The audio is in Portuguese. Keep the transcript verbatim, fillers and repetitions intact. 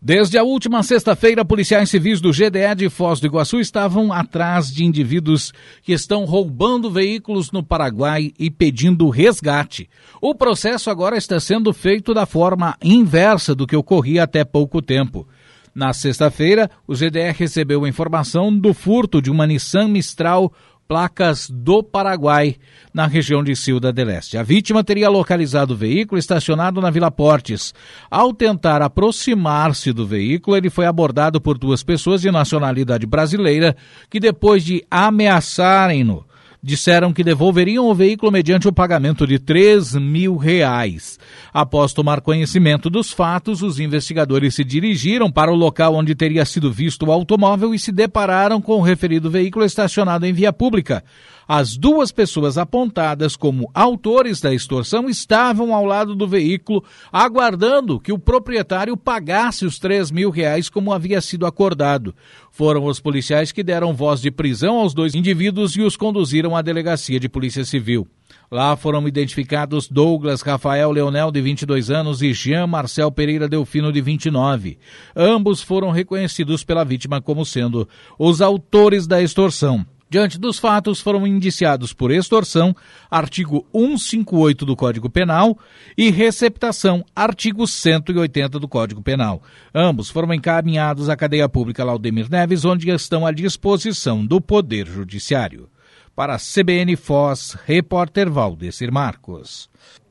Desde a última sexta-feira, policiais civis do G D E de Foz do Iguaçu estavam atrás de indivíduos que estão roubando veículos no Paraguai e pedindo resgate. O processo agora está sendo feito da forma inversa do que ocorria até pouco tempo. Na sexta-feira, o G D E recebeu a informação do furto de uma Nissan Mistral placas do Paraguai, na região de Ciudad del Este. A vítima teria localizado o veículo estacionado na Vila Portes. Ao tentar aproximar-se do veículo, ele foi abordado por duas pessoas de nacionalidade brasileira que, depois de ameaçarem-no, disseram que devolveriam o veículo mediante o pagamento de três mil reais. Após tomar conhecimento dos fatos, os investigadores se dirigiram para o local onde teria sido visto o automóvel e se depararam com o referido veículo estacionado em via pública. As duas pessoas apontadas como autores da extorsão estavam ao lado do veículo, aguardando que o proprietário pagasse os três mil reais como havia sido acordado. Foram os policiais que deram voz de prisão aos dois indivíduos e os conduziram à delegacia de polícia civil. Lá foram identificados Douglas Rafael Leonel, de vinte e dois anos, e Jean Marcel Pereira Delfino, de vinte e nove. Ambos foram reconhecidos pela vítima como sendo os autores da extorsão. Diante dos fatos, foram indiciados por extorsão, artigo cento e cinquenta e oito do Código Penal, e receptação, artigo cento e oitenta do Código Penal. Ambos foram encaminhados à cadeia pública Laudemir Neves, onde estão à disposição do Poder Judiciário. Para a C B N Foz, repórter Valdecir Marcos.